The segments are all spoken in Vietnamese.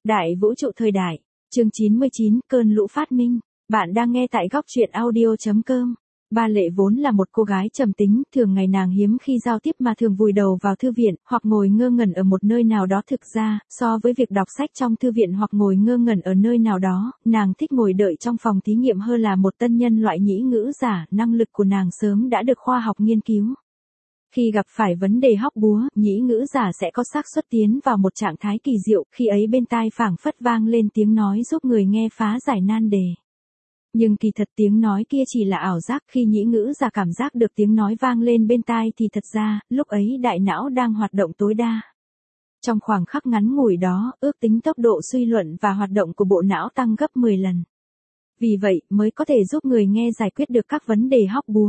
Đại vũ trụ thời đại, chương 99, cơn lũ phát minh. Bạn đang nghe tại góc truyện audio.com. Ba Lệ vốn là một cô gái trầm tính, thường ngày nàng hiếm khi giao tiếp mà thường vùi đầu vào thư viện, hoặc ngồi ngơ ngẩn ở một nơi nào đó. Thực ra, so với việc đọc sách trong thư viện hoặc ngồi ngơ ngẩn ở nơi nào đó, nàng thích ngồi đợi trong phòng thí nghiệm hơn là một tân nhân loại nhĩ ngữ giả. Năng lực của nàng sớm đã được khoa học nghiên cứu. Khi gặp phải vấn đề hóc búa, nhĩ ngữ giả sẽ có xác suất tiến vào một trạng thái kỳ diệu, khi ấy bên tai phảng phất vang lên tiếng nói giúp người nghe phá giải nan đề. Nhưng kỳ thật tiếng nói kia chỉ là ảo giác. Khi nhĩ ngữ giả cảm giác được tiếng nói vang lên bên tai thì thật ra, lúc ấy đại não đang hoạt động tối đa. Trong khoảng khắc ngắn ngủi đó, ước tính tốc độ suy luận và hoạt động của bộ não tăng gấp 10 lần. Vì vậy, mới có thể giúp người nghe giải quyết được các vấn đề hóc búa.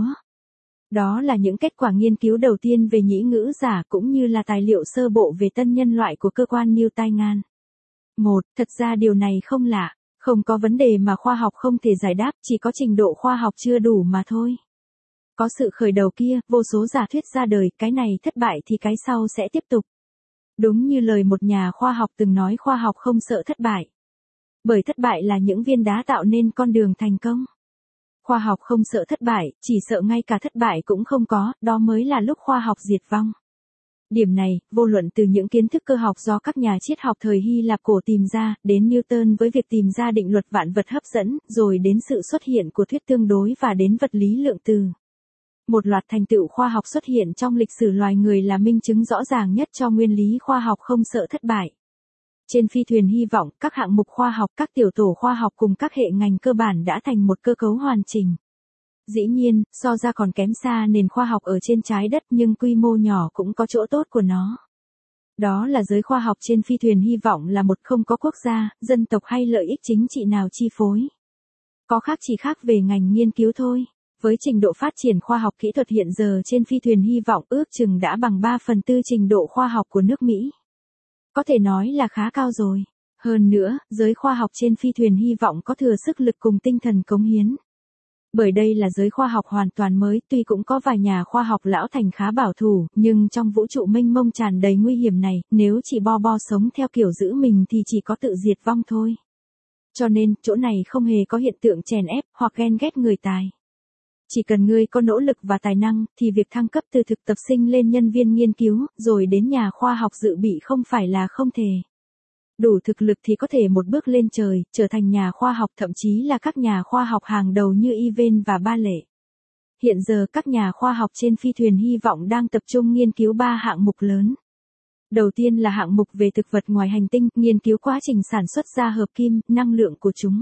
Đó là những kết quả nghiên cứu đầu tiên về nhĩ ngữ giả cũng như là tài liệu sơ bộ về tân nhân loại của cơ quan Newtonian. 1. Thật ra điều này không lạ, không có vấn đề mà khoa học không thể giải đáp, chỉ có trình độ khoa học chưa đủ mà thôi. Có sự khởi đầu kia, vô số giả thuyết ra đời, cái này thất bại thì cái sau sẽ tiếp tục. Đúng như lời một nhà khoa học từng nói, khoa học không sợ thất bại. Bởi thất bại là những viên đá tạo nên con đường thành công. Khoa học không sợ thất bại, chỉ sợ ngay cả thất bại cũng không có, đó mới là lúc khoa học diệt vong. Điểm này, vô luận từ những kiến thức cơ học do các nhà triết học thời Hy Lạp cổ tìm ra, đến Newton với việc tìm ra định luật vạn vật hấp dẫn, rồi đến sự xuất hiện của thuyết tương đối và đến vật lý lượng từ. Một loạt thành tựu khoa học xuất hiện trong lịch sử loài người là minh chứng rõ ràng nhất cho nguyên lý khoa học không sợ thất bại. Trên phi thuyền hy vọng, các hạng mục khoa học, các tiểu tổ khoa học cùng các hệ ngành cơ bản đã thành một cơ cấu hoàn chỉnh. Dĩ nhiên, so ra còn kém xa nền khoa học ở trên trái đất, nhưng quy mô nhỏ cũng có chỗ tốt của nó. Đó là giới khoa học trên phi thuyền hy vọng là một không có quốc gia, dân tộc hay lợi ích chính trị nào chi phối. Có khác chỉ khác về ngành nghiên cứu thôi. Với trình độ phát triển khoa học kỹ thuật hiện giờ trên phi thuyền hy vọng ước chừng đã bằng 3/4 trình độ khoa học của nước Mỹ. Có thể nói là khá cao rồi. Hơn nữa, giới khoa học trên phi thuyền hy vọng có thừa sức lực cùng tinh thần cống hiến. Bởi đây là giới khoa học hoàn toàn mới, tuy cũng có vài nhà khoa học lão thành khá bảo thủ, nhưng trong vũ trụ mênh mông tràn đầy nguy hiểm này, nếu chỉ bo sống theo kiểu giữ mình thì chỉ có tự diệt vong thôi. Cho nên, chỗ này không hề có hiện tượng chèn ép hoặc ghen ghét người tài. Chỉ cần ngươi có nỗ lực và tài năng, thì việc thăng cấp từ thực tập sinh lên nhân viên nghiên cứu, rồi đến nhà khoa học dự bị không phải là không thể. Đủ thực lực thì có thể một bước lên trời, trở thành nhà khoa học, thậm chí là các nhà khoa học hàng đầu như Yven và Ba Lệ. Hiện giờ các nhà khoa học trên phi thuyền hy vọng đang tập trung nghiên cứu 3 hạng mục lớn. Đầu tiên là hạng mục về thực vật ngoài hành tinh, nghiên cứu quá trình sản xuất ra hợp kim, năng lượng của chúng.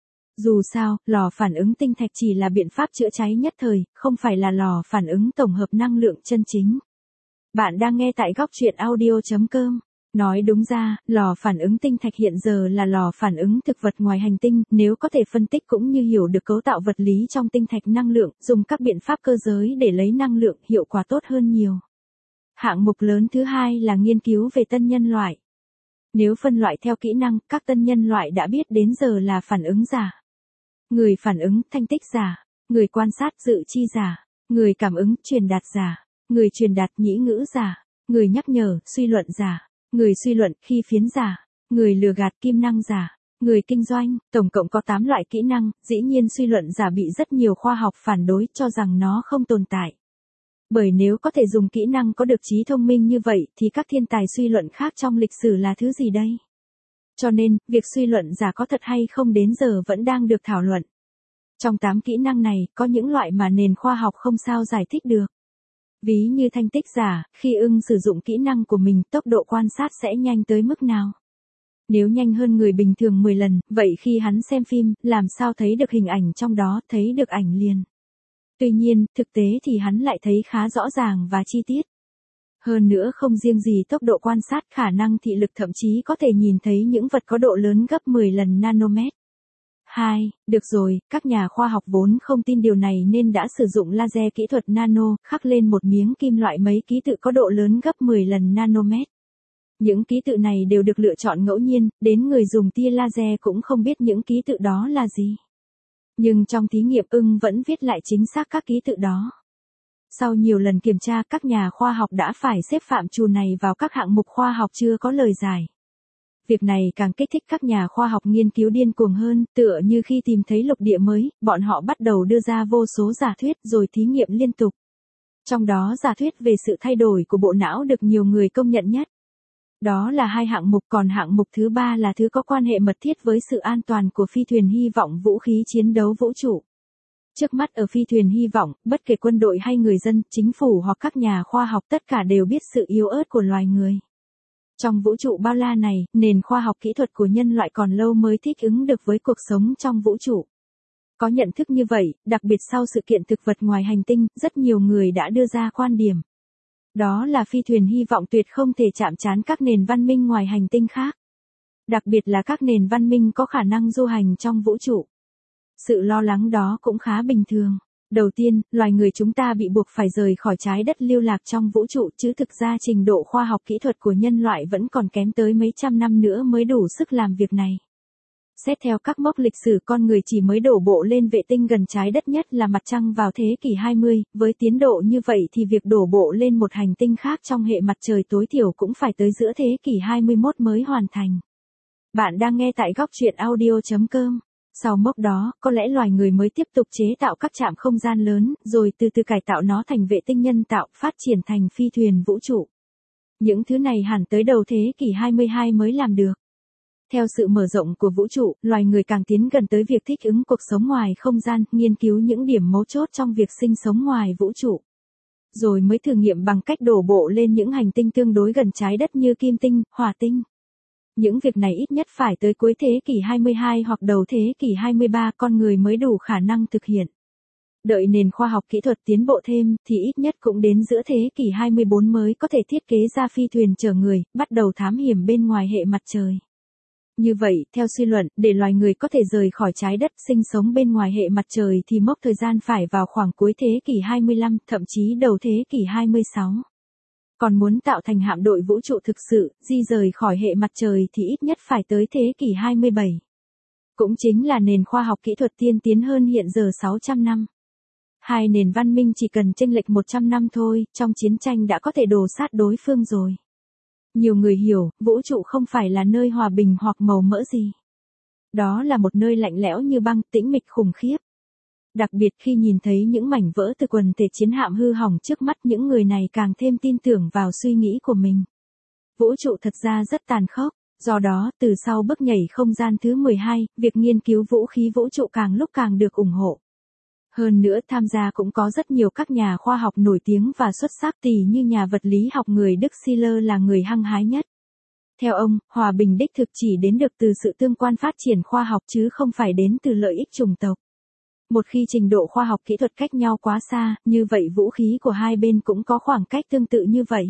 Dù sao, lò phản ứng tinh thạch chỉ là biện pháp chữa cháy nhất thời, không phải là lò phản ứng tổng hợp năng lượng chân chính. Bạn đang nghe tại góc truyện audio.com. Nói đúng ra, lò phản ứng tinh thạch hiện giờ là lò phản ứng thực vật ngoài hành tinh, nếu có thể phân tích cũng như hiểu được cấu tạo vật lý trong tinh thạch năng lượng, dùng các biện pháp cơ giới để lấy năng lượng, hiệu quả tốt hơn nhiều. Hạng mục lớn thứ hai là nghiên cứu về tân nhân loại. Nếu phân loại theo kỹ năng, các tân nhân loại đã biết đến giờ là phản ứng giả, người phản ứng, thanh tích giả, người quan sát, dự chi giả, người cảm ứng, truyền đạt giả, người truyền đạt, nhĩ ngữ giả, người nhắc nhở, suy luận giả, người suy luận, khi phiến giả, người lừa gạt, kim năng giả, người kinh doanh. Tổng cộng có 8 loại kỹ năng. Dĩ nhiên suy luận giả bị rất nhiều khoa học phản đối, cho rằng nó không tồn tại. Bởi nếu có thể dùng kỹ năng có được trí thông minh như vậy thì các thiên tài suy luận khác trong lịch sử là thứ gì đây? Cho nên, việc suy luận giả có thật hay không đến giờ vẫn đang được thảo luận. Trong 8 kỹ năng này, có những loại mà nền khoa học không sao giải thích được. Ví như thanh tích giả, khi ưng sử dụng kỹ năng của mình, tốc độ quan sát sẽ nhanh tới mức nào? Nếu nhanh hơn người bình thường 10 lần, vậy khi hắn xem phim, làm sao thấy được hình ảnh trong đó, thấy được ảnh liền? Tuy nhiên, thực tế thì hắn lại thấy khá rõ ràng và chi tiết. Hơn nữa không riêng gì tốc độ quan sát, khả năng thị lực thậm chí có thể nhìn thấy những vật có độ lớn gấp 10 lần nanomet. 2. Được rồi, các nhà khoa học vốn không tin điều này nên đã sử dụng laser kỹ thuật nano, khắc lên một miếng kim loại mấy ký tự có độ lớn gấp 10 lần nanomet. Những ký tự này đều được lựa chọn ngẫu nhiên, đến người dùng tia laser cũng không biết những ký tự đó là gì. Nhưng trong thí nghiệm ưng vẫn viết lại chính xác các ký tự đó. Sau nhiều lần kiểm tra, các nhà khoa học đã phải xếp phạm trù này vào các hạng mục khoa học chưa có lời giải. Việc này càng kích thích các nhà khoa học nghiên cứu điên cuồng hơn, tựa như khi tìm thấy lục địa mới, bọn họ bắt đầu đưa ra vô số giả thuyết rồi thí nghiệm liên tục. Trong đó giả thuyết về sự thay đổi của bộ não được nhiều người công nhận nhất. Đó là 2 hạng mục, còn hạng mục thứ 3 là thứ có quan hệ mật thiết với sự an toàn của phi thuyền hy vọng vũ khí chiến đấu vũ trụ. Trước mắt ở phi thuyền hy vọng, bất kể quân đội hay người dân, chính phủ hoặc các nhà khoa học tất cả đều biết sự yếu ớt của loài người. Trong vũ trụ bao la này, nền khoa học kỹ thuật của nhân loại còn lâu mới thích ứng được với cuộc sống trong vũ trụ. Có nhận thức như vậy, đặc biệt sau sự kiện thực vật ngoài hành tinh, rất nhiều người đã đưa ra quan điểm. Đó là phi thuyền hy vọng tuyệt không thể chạm trán các nền văn minh ngoài hành tinh khác. Đặc biệt là các nền văn minh có khả năng du hành trong vũ trụ. Sự lo lắng đó cũng khá bình thường. Đầu tiên, loài người chúng ta bị buộc phải rời khỏi trái đất lưu lạc trong vũ trụ, chứ thực ra trình độ khoa học kỹ thuật của nhân loại vẫn còn kém tới mấy trăm năm nữa mới đủ sức làm việc này. Xét theo các mốc lịch sử, con người chỉ mới đổ bộ lên vệ tinh gần trái đất nhất là mặt trăng vào thế kỷ 20, với tiến độ như vậy thì việc đổ bộ lên một hành tinh khác trong hệ mặt trời tối thiểu cũng phải tới giữa thế kỷ 21 mới hoàn thành. Bạn đang nghe tại góc truyện audio.com. Sau mốc đó, có lẽ loài người mới tiếp tục chế tạo các trạm không gian lớn, rồi từ từ cải tạo nó thành vệ tinh nhân tạo, phát triển thành phi thuyền vũ trụ. Những thứ này hẳn tới đầu thế kỷ 22 mới làm được. Theo sự mở rộng của vũ trụ, loài người càng tiến gần tới việc thích ứng cuộc sống ngoài không gian, nghiên cứu những điểm mấu chốt trong việc sinh sống ngoài vũ trụ. Rồi mới thử nghiệm bằng cách đổ bộ lên những hành tinh tương đối gần trái đất như Kim tinh, Hỏa tinh. Những việc này ít nhất phải tới cuối thế kỷ 22 hoặc đầu thế kỷ 23 con người mới đủ khả năng thực hiện. Đợi nền khoa học kỹ thuật tiến bộ thêm thì ít nhất cũng đến giữa thế kỷ 24 mới có thể thiết kế ra phi thuyền chở người, bắt đầu thám hiểm bên ngoài hệ mặt trời. Như vậy, theo suy luận, để loài người có thể rời khỏi trái đất sinh sống bên ngoài hệ mặt trời thì mốc thời gian phải vào khoảng cuối thế kỷ 25, thậm chí đầu thế kỷ 26. Còn muốn tạo thành hạm đội vũ trụ thực sự, di rời khỏi hệ mặt trời thì ít nhất phải tới thế kỷ 27. Cũng chính là nền khoa học kỹ thuật tiên tiến hơn hiện giờ 600 năm. Hai nền văn minh chỉ cần chênh lệch 100 năm thôi, trong chiến tranh đã có thể đổ sát đối phương rồi. Nhiều người hiểu, vũ trụ không phải là nơi hòa bình hoặc màu mỡ gì. Đó là một nơi lạnh lẽo như băng, tĩnh mịch khủng khiếp. Đặc biệt khi nhìn thấy những mảnh vỡ từ quần thể chiến hạm hư hỏng trước mắt, những người này càng thêm tin tưởng vào suy nghĩ của mình. Vũ trụ thật ra rất tàn khốc, do đó, từ sau bước nhảy không gian thứ 12, việc nghiên cứu vũ khí vũ trụ càng lúc càng được ủng hộ. Hơn nữa tham gia cũng có rất nhiều các nhà khoa học nổi tiếng và xuất sắc, tỉ như nhà vật lý học người Đức Schiller là người hăng hái nhất. Theo ông, hòa bình đích thực chỉ đến được từ sự tương quan phát triển khoa học chứ không phải đến từ lợi ích chủng tộc. Một khi trình độ khoa học kỹ thuật cách nhau quá xa, như vậy vũ khí của hai bên cũng có khoảng cách tương tự như vậy.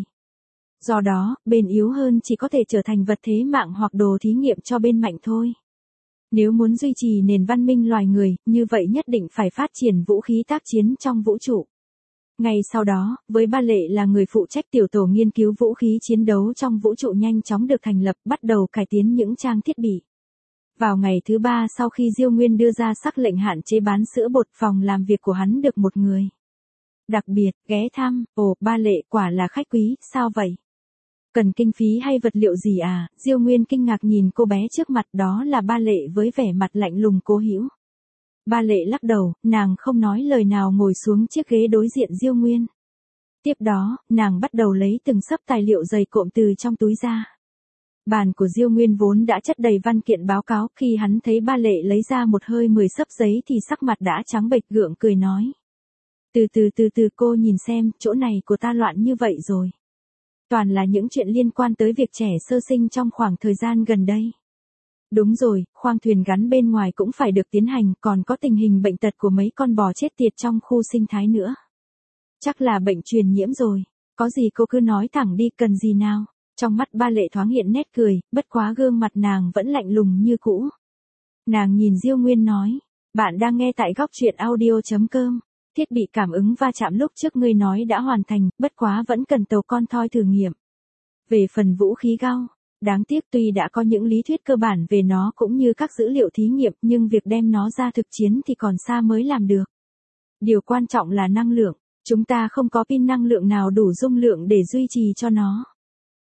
Do đó, bên yếu hơn chỉ có thể trở thành vật thế mạng hoặc đồ thí nghiệm cho bên mạnh thôi. Nếu muốn duy trì nền văn minh loài người, như vậy nhất định phải phát triển vũ khí tác chiến trong vũ trụ. Ngay sau đó, với Ba Lệ là người phụ trách tiểu tổ nghiên cứu vũ khí chiến đấu trong vũ trụ nhanh chóng được thành lập, bắt đầu cải tiến những trang thiết bị. Vào ngày thứ 3 sau khi Diêu Nguyên đưa ra sắc lệnh hạn chế bán sữa bột, phòng làm việc của hắn được một người đặc biệt ghé thăm. Ồ, Ba Lệ quả là khách quý, sao vậy? Cần kinh phí hay vật liệu gì à? Diêu Nguyên kinh ngạc nhìn cô bé trước mặt, đó là Ba Lệ với vẻ mặt lạnh lùng cố hữu. Ba Lệ lắc đầu, nàng không nói lời nào ngồi xuống chiếc ghế đối diện Diêu Nguyên. Tiếp đó, nàng bắt đầu lấy từng xấp tài liệu dày cộm từ trong túi ra. Bàn của Diêu Nguyên vốn đã chất đầy văn kiện báo cáo, khi hắn thấy Ba Lệ lấy ra một hơi 10 xấp giấy thì sắc mặt đã trắng bệch, gượng cười nói. Từ từ cô nhìn xem, chỗ này của ta loạn như vậy rồi. Toàn là những chuyện liên quan tới việc trẻ sơ sinh trong khoảng thời gian gần đây. Đúng rồi, khoang thuyền gắn bên ngoài cũng phải được tiến hành, còn có tình hình bệnh tật của mấy con bò chết tiệt trong khu sinh thái nữa. Chắc là bệnh truyền nhiễm rồi, có gì cô cứ nói thẳng đi, cần gì nào. Trong mắt Ba Lệ thoáng hiện nét cười, bất quá gương mặt nàng vẫn lạnh lùng như cũ. Nàng nhìn Diêu Nguyên nói, bạn đang nghe tại góc truyện audio.com. Thiết bị cảm ứng va chạm lúc trước ngươi nói đã hoàn thành, bất quá vẫn cần tàu con thoi thử nghiệm. Về phần vũ khí gao, đáng tiếc tuy đã có những lý thuyết cơ bản về nó cũng như các dữ liệu thí nghiệm, nhưng việc đem nó ra thực chiến thì còn xa mới làm được. Điều quan trọng là năng lượng, chúng ta không có pin năng lượng nào đủ dung lượng để duy trì cho nó.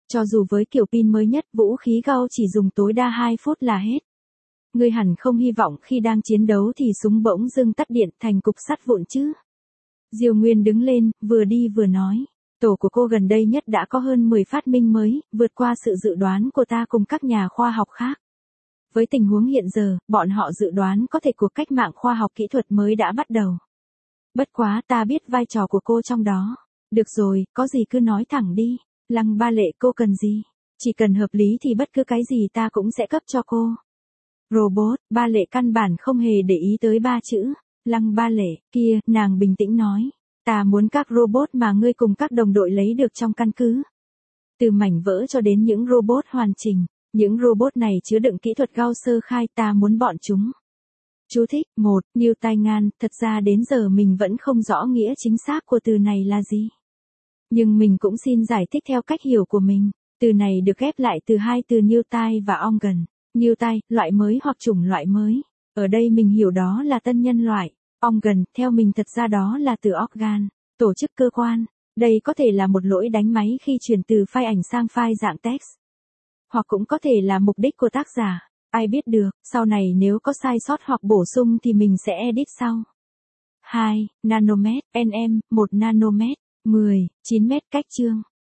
Cho dù với kiểu pin mới nhất, vũ khí gao chỉ dùng tối đa 2 phút là hết. Ngươi hẳn không hy vọng khi đang chiến đấu thì súng bỗng dưng tắt điện thành cục sắt vụn chứ. Diêu Nguyên đứng lên, vừa đi vừa nói. Tổ của cô gần đây nhất đã có hơn 10 phát minh mới, vượt qua sự dự đoán của ta cùng các nhà khoa học khác. Với tình huống hiện giờ, bọn họ dự đoán có thể cuộc cách mạng khoa học kỹ thuật mới đã bắt đầu. Bất quá ta biết vai trò của cô trong đó. Được rồi, có gì cứ nói thẳng đi. Lăng Ba Lệ, cô cần gì? Chỉ cần hợp lý thì bất cứ cái gì ta cũng sẽ cấp cho cô. Robot, Ba Lệ căn bản không hề để ý tới ba chữ. Lăng Ba Lệ, kia, nàng bình tĩnh nói. Ta muốn các robot mà ngươi cùng các đồng đội lấy được trong căn cứ. Từ mảnh vỡ cho đến những robot hoàn chỉnh. Những robot này chứa đựng kỹ thuật Gauss sơ khai, ta muốn bọn chúng. Chú thích, 1. New Tai Ngan, thật ra đến giờ mình vẫn không rõ nghĩa chính xác của từ này là gì. Nhưng mình cũng xin giải thích theo cách hiểu của mình. Từ này được ghép lại từ hai từ New Tai và Organ. New Tai, loại mới hoặc chủng loại mới. Ở đây mình hiểu đó là tân nhân loại. Organ, theo mình thật ra đó là từ organ, tổ chức cơ quan. Đây có thể là một lỗi đánh máy khi chuyển từ file ảnh sang file dạng text. Hoặc cũng có thể là mục đích của tác giả. Ai biết được, sau này nếu có sai sót hoặc bổ sung thì mình sẽ edit sau. 2. Nanomet, nm, 1 nanomet, 10, 9 mét cách chương.